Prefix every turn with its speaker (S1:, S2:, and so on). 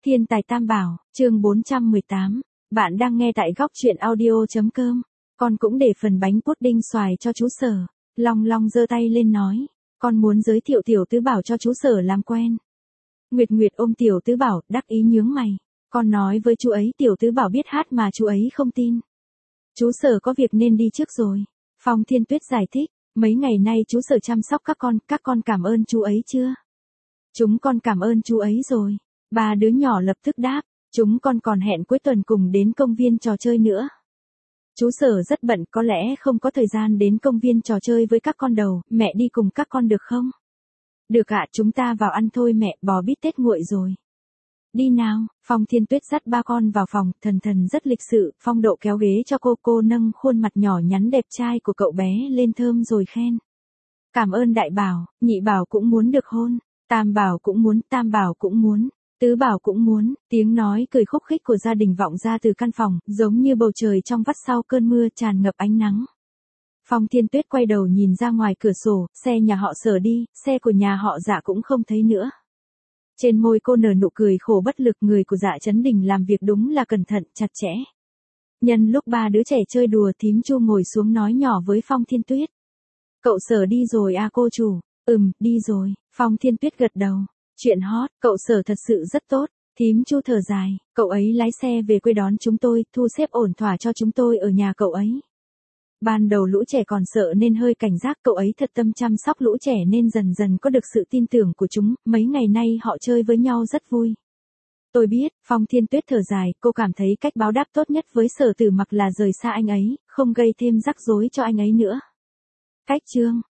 S1: Thiên tài tam bảo, chương 418. Bạn đang nghe tại góc truyện audio.com. Con cũng để phần bánh pudding xoài cho chú Sở. Long Long giơ tay lên nói. Con muốn giới thiệu Tiểu Tứ Bảo cho chú Sở làm quen. Nguyệt Nguyệt ôm Tiểu Tứ Bảo, đắc ý nhướng mày. Con nói với chú ấy Tiểu Tứ Bảo biết hát mà chú ấy không tin. Chú Sở có việc nên đi trước rồi. Phong Thiên Tuyết giải thích. Mấy ngày nay chú Sở chăm sóc các con cảm ơn chú ấy chưa? Chúng con cảm ơn chú ấy rồi. Ba đứa nhỏ lập tức đáp, chúng con còn hẹn cuối tuần cùng đến công viên trò chơi nữa. Chú Sở rất bận, có lẽ không có thời gian đến công viên trò chơi với các con đâu, mẹ đi cùng các con được không? Được ạ, chúng ta vào ăn thôi mẹ, bò bít tết nguội rồi. Đi nào, Phong Thiên Tuyết dắt ba con vào phòng, Thần Thần rất lịch sự, Phong Độ kéo ghế cho cô nâng khuôn mặt nhỏ nhắn đẹp trai của cậu bé lên thơm rồi khen. Cảm ơn Đại Bảo, Nhị Bảo cũng muốn được hôn, Tam Bảo cũng muốn, Tứ Bảo cũng muốn, tiếng nói cười khúc khích của gia đình vọng ra từ căn phòng, giống như bầu trời trong vắt sau cơn mưa tràn ngập ánh nắng. Phong Thiên Tuyết quay đầu nhìn ra ngoài cửa sổ, xe nhà họ Sở đi, xe của nhà họ Dạ cũng không thấy nữa. Trên môi cô nở nụ cười khổ bất lực, người của Dạ Chấn Đình làm việc đúng là cẩn thận, chặt chẽ. Nhân lúc ba đứa trẻ chơi đùa, thím Chu ngồi xuống nói nhỏ với Phong Thiên Tuyết. Cậu Sở đi rồi à cô chủ? Đi rồi, Phong Thiên Tuyết gật đầu. Chuyện hot, cậu Sở thật sự rất tốt. Thím Chu thở dài, cậu ấy lái xe về quê đón chúng tôi, thu xếp ổn thỏa cho chúng tôi ở nhà cậu ấy. Ban đầu lũ trẻ còn sợ nên hơi cảnh giác, cậu ấy thật tâm chăm sóc lũ trẻ nên dần dần có được sự tin tưởng của chúng, mấy ngày nay họ chơi với nhau rất vui. Tôi biết, Phong Thiên Tuyết thở dài, cô cảm thấy cách báo đáp tốt nhất với Sở Tử Mặc là rời xa anh ấy, không gây thêm rắc rối cho anh ấy nữa. Cách chương